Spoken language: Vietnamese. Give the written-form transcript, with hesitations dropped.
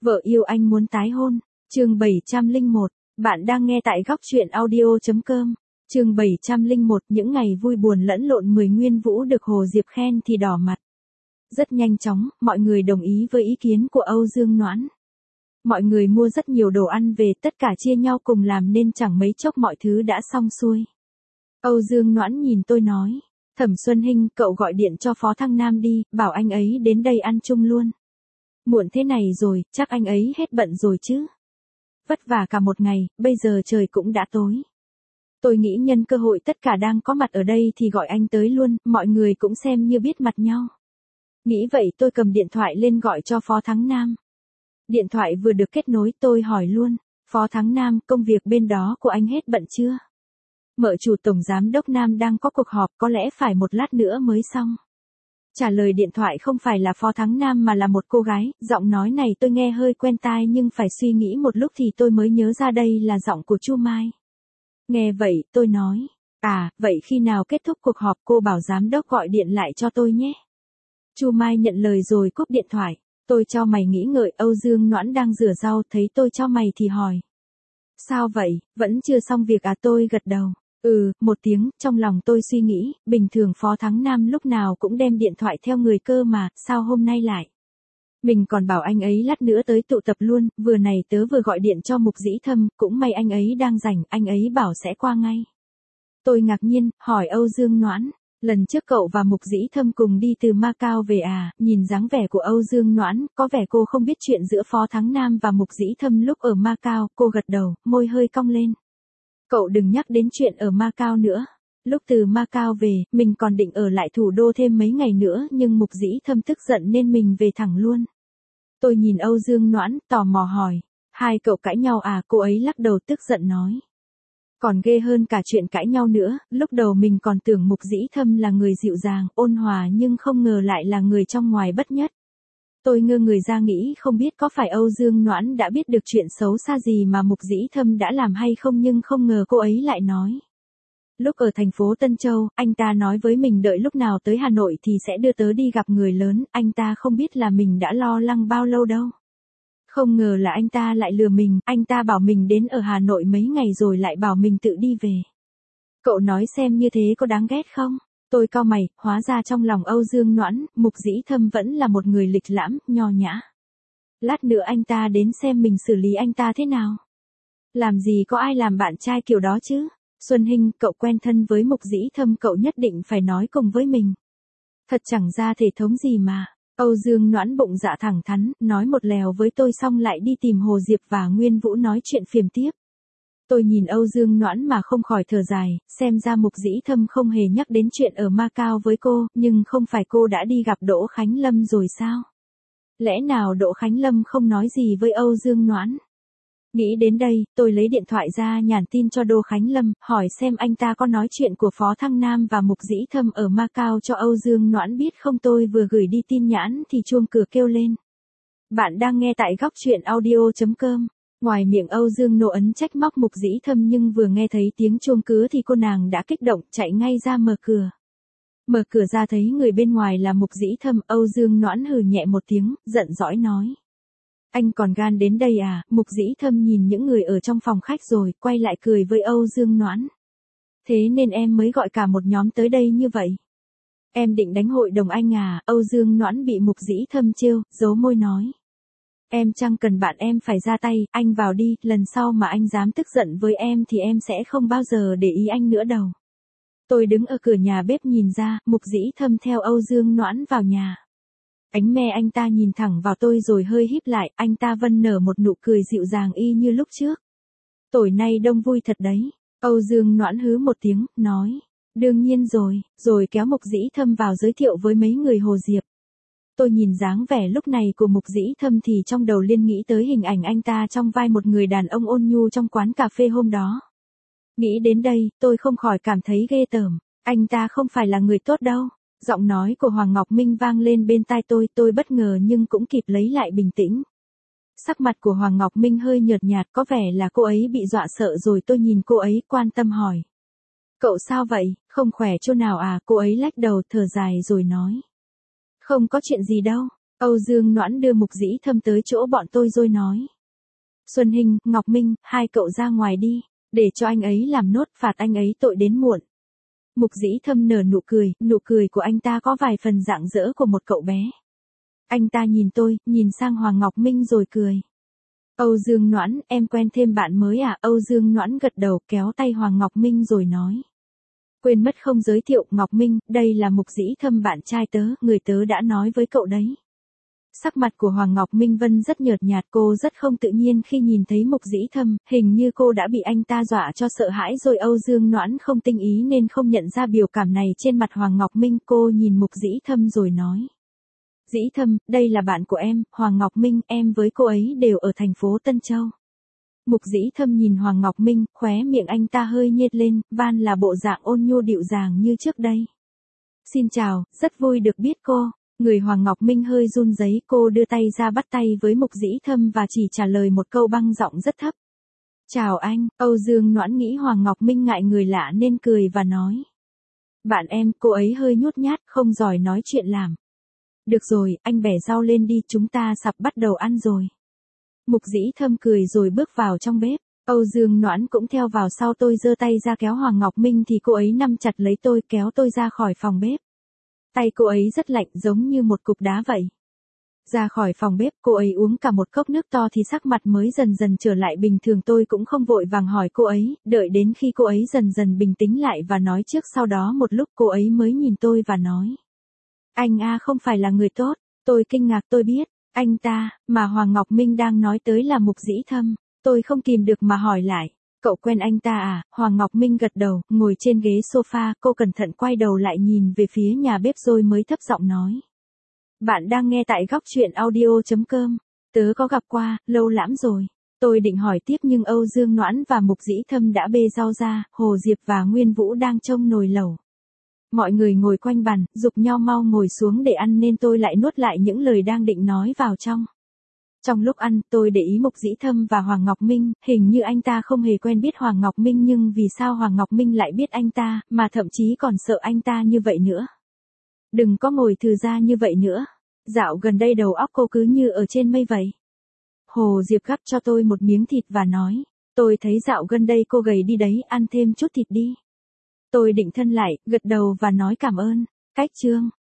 Vợ yêu anh muốn tái hôn. Chương 701. Bạn đang nghe tại góc truyện audio.com. Chương 701. Những ngày vui buồn lẫn lộn 10 Nguyên Vũ được Hồ Diệp khen thì đỏ mặt. Rất nhanh chóng, mọi người đồng ý với ý kiến của Âu Dương Noãn. Mọi người mua rất nhiều đồ ăn về, tất cả chia nhau cùng làm nên chẳng mấy chốc mọi thứ đã xong xuôi. Âu Dương Noãn nhìn tôi nói, Thẩm Xuân Hinh, cậu gọi điện cho Phó Thăng Nam đi, bảo anh ấy đến đây ăn chung luôn. Muộn thế này rồi, chắc anh ấy hết bận rồi chứ. Vất vả cả một ngày, bây giờ trời cũng đã tối. Tôi nghĩ nhân cơ hội tất cả đang có mặt ở đây thì gọi anh tới luôn, mọi người cũng xem như biết mặt nhau. Nghĩ vậy tôi cầm điện thoại lên gọi cho Phó Thắng Nam. Điện thoại vừa được kết nối tôi hỏi luôn, Phó Thắng Nam, công việc bên đó của anh hết bận chưa? Mợ chủ tổng giám đốc Nam đang có cuộc họp, có lẽ phải một lát nữa mới xong. Trả lời điện thoại không phải là Phó Thắng Nam mà là một cô gái, giọng nói này tôi nghe hơi quen tai nhưng phải suy nghĩ một lúc thì tôi mới nhớ ra đây là giọng của Chu Mai. Nghe vậy, tôi nói, vậy khi nào kết thúc cuộc họp cô bảo giám đốc gọi điện lại cho tôi nhé. Chu Mai nhận lời rồi cúp điện thoại. Tôi chau mày nghĩ ngợi, Âu Dương Noãn đang rửa rau thấy tôi chau mày thì hỏi. Sao vậy, vẫn chưa xong việc à? Tôi gật đầu. Một tiếng, trong lòng tôi suy nghĩ, bình thường Phó Thắng Nam lúc nào cũng đem điện thoại theo người cơ mà, sao hôm nay lại? Mình còn bảo anh ấy lát nữa tới tụ tập luôn, vừa này tớ vừa gọi điện cho Mục Dĩ Thâm, cũng may anh ấy đang rảnh, anh ấy bảo sẽ qua ngay. Tôi ngạc nhiên, hỏi Âu Dương Noãn, lần trước cậu và Mục Dĩ Thâm cùng đi từ Macau về à? Nhìn dáng vẻ của Âu Dương Noãn, có vẻ cô không biết chuyện giữa Phó Thắng Nam và Mục Dĩ Thâm lúc ở Macau, cô gật đầu, môi hơi cong lên. Cậu đừng nhắc đến chuyện ở Macau nữa. Lúc từ Macau về, mình còn định ở lại thủ đô thêm mấy ngày nữa nhưng Mục Dĩ Thâm tức giận nên mình về thẳng luôn. Tôi nhìn Âu Dương Noãn, tò mò hỏi, hai cậu cãi nhau à? Cô ấy lắc đầu tức giận nói. Còn ghê hơn cả chuyện cãi nhau nữa, lúc đầu mình còn tưởng Mục Dĩ Thâm là người dịu dàng, ôn hòa nhưng không ngờ lại là người trong ngoài bất nhất. Tôi ngơ người ra nghĩ không biết có phải Âu Dương Noãn đã biết được chuyện xấu xa gì mà Mục Dĩ Thâm đã làm hay không nhưng không ngờ cô ấy lại nói. Lúc ở thành phố Tân Châu, anh ta nói với mình đợi lúc nào tới Hà Nội thì sẽ đưa tớ đi gặp người lớn, anh ta không biết là mình đã lo lắng bao lâu đâu. Không ngờ là anh ta lại lừa mình, anh ta bảo mình đến ở Hà Nội mấy ngày rồi lại bảo mình tự đi về. Cậu nói xem như thế có đáng ghét không? Tôi cau mày, hóa ra trong lòng Âu Dương Noãn, Mục Dĩ Thâm vẫn là một người lịch lãm, nho nhã. Lát nữa anh ta đến xem mình xử lý anh ta thế nào. Làm gì có ai làm bạn trai kiểu đó chứ? Xuân Hinh, cậu quen thân với Mục Dĩ Thâm cậu nhất định phải nói cùng với mình. Thật chẳng ra thể thống gì mà. Âu Dương Noãn bụng dạ thẳng thắn, nói một lèo với tôi xong lại đi tìm Hồ Diệp và Nguyên Vũ nói chuyện phiềm tiếp. Tôi nhìn Âu Dương Noãn mà không khỏi thở dài, xem ra Mục Dĩ Thâm không hề nhắc đến chuyện ở Macau với cô, nhưng không phải cô đã đi gặp Đỗ Khánh Lâm rồi sao? Lẽ nào Đỗ Khánh Lâm không nói gì với Âu Dương Noãn? Nghĩ đến đây, tôi lấy điện thoại ra nhắn tin cho Đỗ Khánh Lâm, hỏi xem anh ta có nói chuyện của Phó Thăng Nam và Mục Dĩ Thâm ở Macau cho Âu Dương Noãn biết không. Tôi vừa gửi đi tin nhắn thì chuông cửa kêu lên. Bạn đang nghe tại góc truyện audio.com. Ngoài miệng Âu Dương nộ ấn trách móc Mục Dĩ Thâm nhưng vừa nghe thấy tiếng chuông cửa thì cô nàng đã kích động chạy ngay ra mở cửa. Mở cửa ra thấy người bên ngoài là Mục Dĩ Thâm, Âu Dương Noãn hừ nhẹ một tiếng, giận dỗi nói. Anh còn gan đến đây à? Mục Dĩ Thâm nhìn những người ở trong phòng khách rồi, quay lại cười với Âu Dương Noãn. Thế nên em mới gọi cả một nhóm tới đây như vậy. Em định đánh hội đồng anh à? Âu Dương Noãn bị Mục Dĩ Thâm trêu, giấu môi nói. Em chẳng cần bạn em phải ra tay, anh vào đi, lần sau mà anh dám tức giận với em thì em sẽ không bao giờ để ý anh nữa đâu. Tôi đứng ở cửa nhà bếp nhìn ra, Mục Dĩ Thâm theo Âu Dương Noãn vào nhà. Ánh me anh ta nhìn thẳng vào tôi rồi hơi híp lại, anh ta vân nở một nụ cười dịu dàng y như lúc trước. Tối nay đông vui thật đấy. Âu Dương Noãn hứ một tiếng, nói. Đương nhiên rồi kéo Mục Dĩ Thâm vào giới thiệu với mấy người Hồ Diệp. Tôi nhìn dáng vẻ lúc này của Mục Dĩ Thâm thì trong đầu liên nghĩ tới hình ảnh anh ta trong vai một người đàn ông ôn nhu trong quán cà phê hôm đó. Nghĩ đến đây, tôi không khỏi cảm thấy ghê tởm, anh ta không phải là người tốt đâu. Giọng nói của Hoàng Ngọc Minh vang lên bên tai tôi bất ngờ nhưng cũng kịp lấy lại bình tĩnh. Sắc mặt của Hoàng Ngọc Minh hơi nhợt nhạt, có vẻ là cô ấy bị dọa sợ rồi. Tôi nhìn cô ấy quan tâm hỏi. Cậu sao vậy, không khỏe chỗ nào à? Cô ấy lắc đầu thở dài rồi nói. Không có chuyện gì đâu, Âu Dương Noãn đưa Mục Dĩ Thâm tới chỗ bọn tôi rồi nói. Xuân Hinh, Ngọc Minh, hai cậu ra ngoài đi, để cho anh ấy làm nốt, phạt anh ấy tội đến muộn. Mục Dĩ Thâm nở nụ cười của anh ta có vài phần rạng rỡ của một cậu bé. Anh ta nhìn tôi, nhìn sang Hoàng Ngọc Minh rồi cười. Âu Dương Noãn, em quen thêm bạn mới à? Âu Dương Noãn gật đầu kéo tay Hoàng Ngọc Minh rồi nói. Quên mất không giới thiệu, Ngọc Minh, đây là Mục Dĩ Thâm bạn trai tớ, người tớ đã nói với cậu đấy. Sắc mặt của Hoàng Ngọc Minh Vân rất nhợt nhạt, cô rất không tự nhiên khi nhìn thấy Mục Dĩ Thâm, hình như cô đã bị anh ta dọa cho sợ hãi rồi. Âu Dương Noãn không tinh ý nên không nhận ra biểu cảm này trên mặt Hoàng Ngọc Minh, cô nhìn Mục Dĩ Thâm rồi nói. Dĩ Thâm, đây là bạn của em, Hoàng Ngọc Minh, em với cô ấy đều ở thành phố Tân Châu. Mục Dĩ Thâm nhìn Hoàng Ngọc Minh, khóe miệng anh ta hơi nhếch lên, van là bộ dạng ôn nhu dịu dàng như trước đây. Xin chào, rất vui được biết cô. Người Hoàng Ngọc Minh hơi run rẩy, cô đưa tay ra bắt tay với Mục Dĩ Thâm và chỉ trả lời một câu băng giọng rất thấp. Chào anh. Âu Dương Noãn nghĩ Hoàng Ngọc Minh ngại người lạ nên cười và nói. Bạn em, cô ấy hơi nhút nhát, không giỏi nói chuyện làm. Được rồi, anh bẻ rau lên đi, chúng ta sắp bắt đầu ăn rồi. Mục Dĩ Thâm cười rồi bước vào trong bếp. Âu Dương Noãn cũng theo vào sau, tôi giơ tay ra kéo Hoàng Ngọc Minh thì cô ấy nắm chặt lấy tôi, kéo tôi ra khỏi phòng bếp. Tay cô ấy rất lạnh, giống như một cục đá vậy. Ra khỏi phòng bếp, cô ấy uống cả một cốc nước to thì sắc mặt mới dần dần trở lại bình thường. Tôi cũng không vội vàng hỏi cô ấy, đợi đến khi cô ấy dần dần bình tĩnh lại và nói trước, sau đó một lúc cô ấy mới nhìn tôi và nói. Anh không phải là người tốt. Tôi kinh ngạc, tôi biết, anh ta, mà Hoàng Ngọc Minh đang nói tới là Mục Dĩ Thâm. Tôi không kìm được mà hỏi lại. Cậu quen anh ta à? Hoàng Ngọc Minh gật đầu, ngồi trên ghế sofa, cô cẩn thận quay đầu lại nhìn về phía nhà bếp rồi mới thấp giọng nói. Bạn đang nghe tại góc truyện audio.com. Tớ có gặp qua, lâu lắm rồi. Tôi định hỏi tiếp nhưng Âu Dương Noãn và Mục Dĩ Thâm đã bê rau ra, Hồ Diệp và Nguyên Vũ đang trông nồi lẩu. Mọi người ngồi quanh bàn, giục nhau mau ngồi xuống để ăn nên tôi lại nuốt lại những lời đang định nói vào trong. Trong lúc ăn, tôi để ý Mục Dĩ Thâm và Hoàng Ngọc Minh, hình như anh ta không hề quen biết Hoàng Ngọc Minh nhưng vì sao Hoàng Ngọc Minh lại biết anh ta, mà thậm chí còn sợ anh ta như vậy nữa. Đừng có ngồi thừ ra như vậy nữa. Dạo gần đây đầu óc cô cứ như ở trên mây vậy. Hồ Diệp gắp cho tôi một miếng thịt và nói, tôi thấy dạo gần đây cô gầy đi đấy, ăn thêm chút thịt đi. Tôi định thân lại, gật đầu và nói cảm ơn. Cách chương